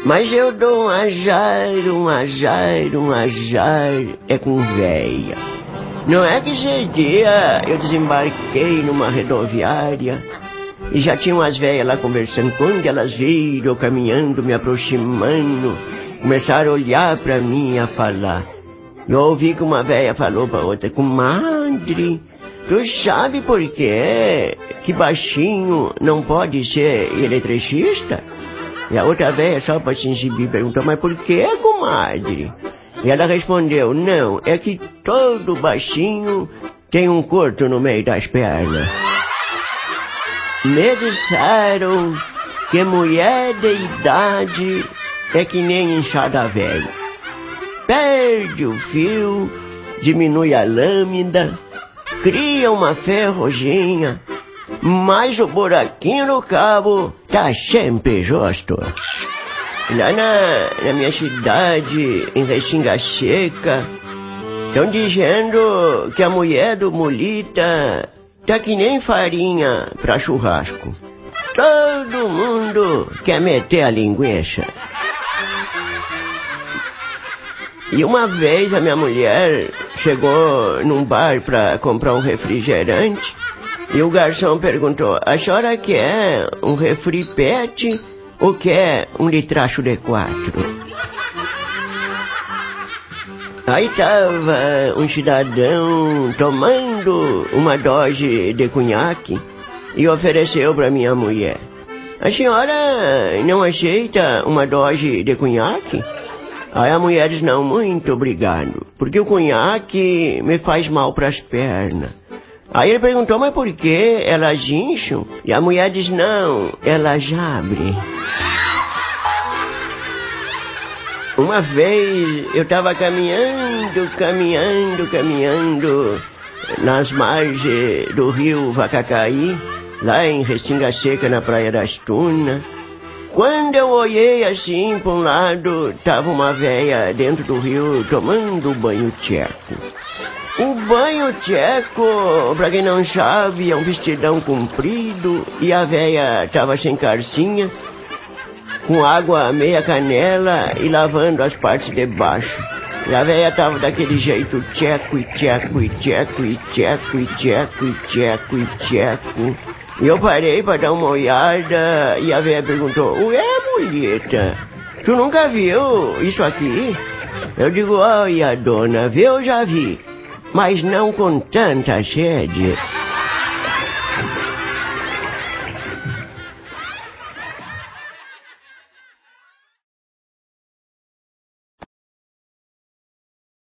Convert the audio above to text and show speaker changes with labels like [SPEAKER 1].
[SPEAKER 1] Mas eu dou um azar, é com véia. Não é que esse dia eu desembarquei numa rodoviária e já tinha umas velhas lá conversando. Quando elas viram, caminhando, me aproximando, começaram a olhar pra mim e a falar. Eu ouvi que uma velha falou pra outra: comadre, tu sabe por quê que baixinho não pode ser eletricista? E a outra velha, só pra se exibir, perguntou: mas por que, comadre? E ela respondeu: não, é que todo baixinho tem um corto no meio das pernas. Me disseram que mulher de idade é que nem enxada velha. Perde o fio, diminui a lâmina, cria uma ferruginha, mas o buraquinho no cabo tá sempre justo. Lá na minha cidade, em Restinga Seca, estão dizendo que a mulher do Mulita tá que nem farinha pra churrasco. Todo mundo quer meter a linguiça. E uma vez a minha mulher chegou num bar pra comprar um refrigerante e o garçom perguntou: a senhora quer um refri pet ou quer um litraço de 4? Aí tava um cidadão tomando uma dose de cunhaque e ofereceu pra minha mulher: a senhora não aceita uma dose de cunhaque? Aí a mulher diz: não, muito obrigado, porque o cunhaque me faz mal pras pernas. Aí ele perguntou: mas por quê? Elas incham? E a mulher diz: não, elas abrem. Uma vez eu estava caminhando nas margens do rio Vacacaí, lá em Restinga Seca, na Praia das Tunas. Quando eu olhei assim para um lado, tava uma velha dentro do rio tomando banho tcheco. O banho tcheco, pra quem não sabe, é um vestidão comprido e a velha tava sem calcinha, com água meia canela e lavando as partes de baixo. E a velha tava daquele jeito tcheco. E eu parei pra dar uma olhada e a velha perguntou: ué, mulheta, tu nunca viu isso aqui? Eu digo: olha, dona, eu já vi, mas não com tanta sede.